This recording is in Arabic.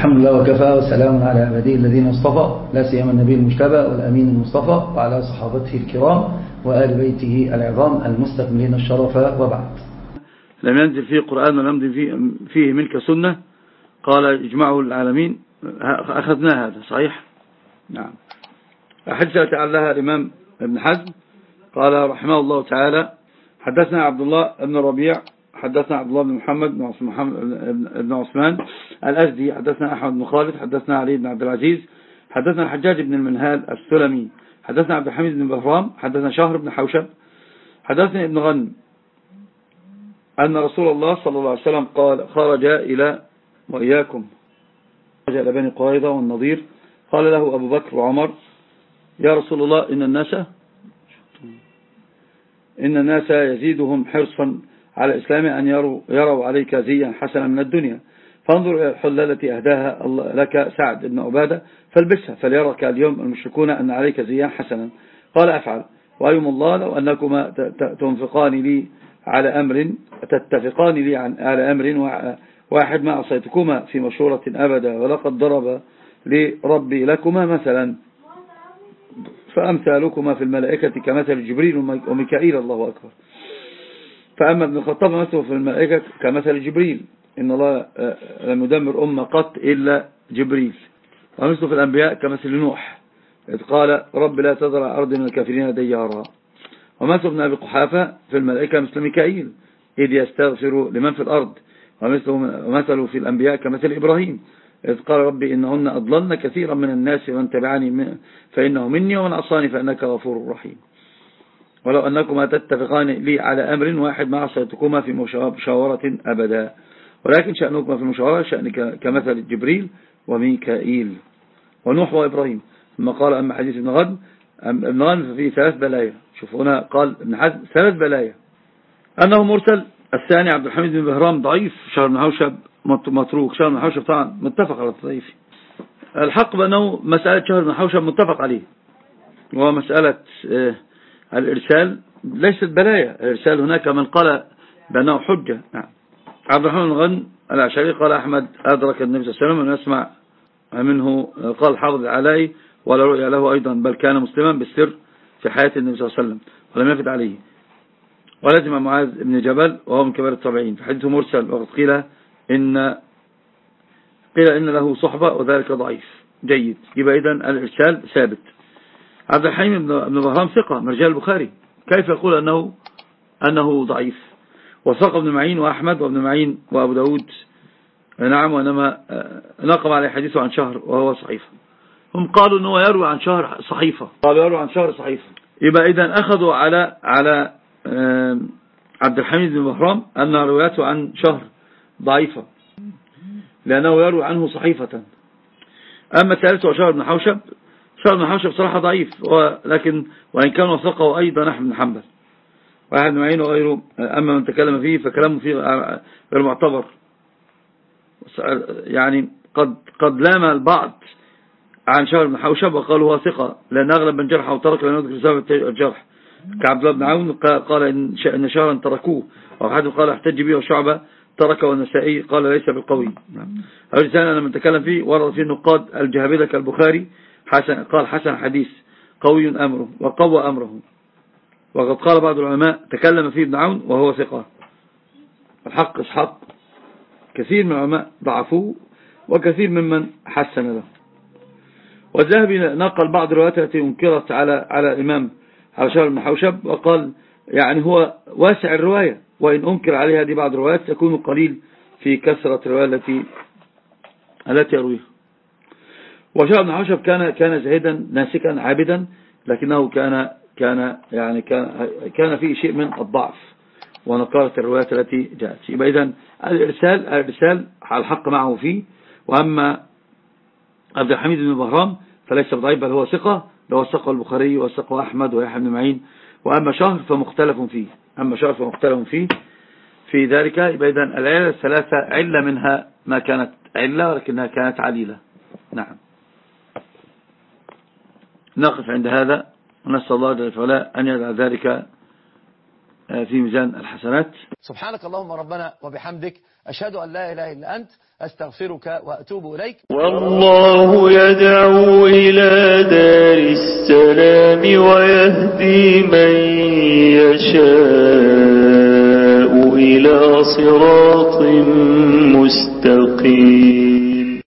الحمد لله وكفى وسلام على عباده الذين اصطفى لا سيما النبي المجتبى والأمين المصطفى وعلى صحابته الكرام وآل بيته العظام المستكملين الشرف وبعد. لم ينزل فيه قرآن ولم ينزل فيه ملك سنة، قال اجمعه العالمين. أخذنا هذا صحيح؟ نعم. حدث تعالى الإمام ابن حزم قال رحمه الله تعالى: حدثنا عبد الله بن ربيع حدثنا عبد الله بن محمد بن عثمان الأزدي حدثنا أحمد بن خالد حدثنا علي بن عبد العزيز حدثنا الحجاج بن المنهال السلمي حدثنا عبد الحميد بن بهرام حدثنا شهر بن حوشب حدثنا ابن غنم أن رسول الله صلى الله عليه وسلم قال: خرج إلى وإياكم خرج إلى بني قريظة والنضير، قال له أبو بكر وعمر: يا رسول الله إن الناس يزيدهم حرصا على الإسلام أن يروا عليك زيا حسنا من الدنيا، فانظر إلى الحلة التي أهداها الله لك سعد بن عبادة فالبسها فليرك اليوم المشركون أن عليك زيا حسنا. قال: أفعل. وأيم الله لو أنكما تتفقان لي على أمر واحد ما عصيتكما في مشورة أبدا، ولقد ضرب لربي لكما مثلا فأمثالكما في الملائكة كمثل جبريل وميكائيل. الله أكبر. فأما ابن الخطاب مثله في الملائكة كمثل جبريل، إن الله لم يدمر أمة قط إلا جبريل. ومثله في الأنبياء كمثل نوح إذ قال: رب لا تذر على أرض من الكافرين ديارا. ومثل ابن أبي قحافة في الملائكة مثل ميكائيل إذ يستغفر لمن في الأرض. ومثله في الأنبياء كمثل إبراهيم إذ قال: ربي إنهن أضللن كثيرا من الناس ومن تبعني فإنه مني ومن عصاني فإنك غفور رحيم. ولو أنكما تتفقان لي على أمر واحد ما عصيتكما في مشاورة أبدا، ولكن شأنكما في المشاورة شأن كمثل جبريل وميكائيل ونوح وإبراهيم. ثم قال: أما حديث ابن غنم ففيه 3 بلايا. شوف هنا قال ابن حزم 3 بلايا: أنه مرسل. الثاني عبد الحميد بن بهرام ضعيف. شهر بن حوشب متروك. شهر بن حوشب طبعا متفق على الضعيف. الحق بأنه مسألة شهر بن حوشب متفق عليه، ومسألة الإرسال ليست بلايا. الإرسال هناك من قال بأنه حجة. نعم. عبد الرحمن بن غنم الأشعري قال: أحمد أدرك النبي صلى الله عليه وسلم أن يسمع منه. قال الحافظ العلائي: ولا رؤيا له أيضا، بل كان مسلما بالسر في حياة النبي صلى الله عليه وسلم ولم يفد عليه. ولازم معاذ بن جبل وهو من كبار التابعين، فحديثه مرسل، وقد قيل إن له صحبة وذلك ضعيف. جيد. يبقى إذن الإرسال ثابت. عبد الحليم بن بهرام ثقة من رجال البخاري، كيف يقول أنه ضعيف؟ وثق ابن معين وأحمد وابن معين وأبو داود. نعم. وإنما نقم عليه حديثه عن شهر وهو صحيفة. هم قالوا أنه يروي عن شهر صحيفة. قالوا يروي عن شهر صحيفة. يبقى إذن أخذوا على عبد الحميد بن بهرام أن رواياته عن شهر ضعيفة لأنه يروي عنه صحيفة. أما ثالثه شهر بن حوشب، شهر بن حوشب صراحة ضعيف، لكن وإن كان وثقه أيضا أحمد بن حنبل وأحد بن معين وغيره. أما من تكلم فيه فكلامه فيه غير معتبر. يعني قد لام البعض عن شهر بن حوشب وقالوا هو ثقة، لأن أغلب من جرحه وترك لم يذكر سبب الجرح، كعبد الله بن عون قال إن شهرا تركوه، وأحد قال احتج به، وشعبة تركه، والنسائي قال ليس بالقوي. الرسالة لما نتكلم فيه ورد فيه النقاد الجهابذة كالبخاري قال حسن حديث قوي أمره وقوى أمره. وقد قال بعض العلماء تكلم فيه ابن عون وهو ثقة. الحق إسحاق كثير من العلماء ضعفوه وكثير ممن حسن له. والذهبي نقل بعض الروايات التي انكرت على الإمام على شهر بن حوشب، وقال يعني هو واسع الرواية، وإن أنكر عليها دي بعض الروايات تكون قليل في كثرة الرواية التي يرويها. وشهر بن حوشب كان زاهدا ناسكا عابدا، لكنه كان فيه شيء من الضعف ونقارة الروايات التي جاءت. يبقى إذن الإرسال الحق معه فيه. وأما عبد الحميد بن بهرام فليس بضعيف، بل هو ثقة، له وثقه البخاري وثقه أحمد ويحيى بن معين. وأما شهر فمختلف فيه في ذلك. يبقى إذن العلة 3 علة منها ما كانت علة ولكنها كانت عليلة. نعم. نقف عند هذا ونسأل الله جل وعلا أن يجعل ذلك في ميزان الحسنات. سبحانك اللهم ربنا وبحمدك، أشهد أن لا إله إلا أنت، أستغفرك وأتوب إليك. والله يدعو إلى دار السلام ويهدي من يشاء إلى صراط مستقيم.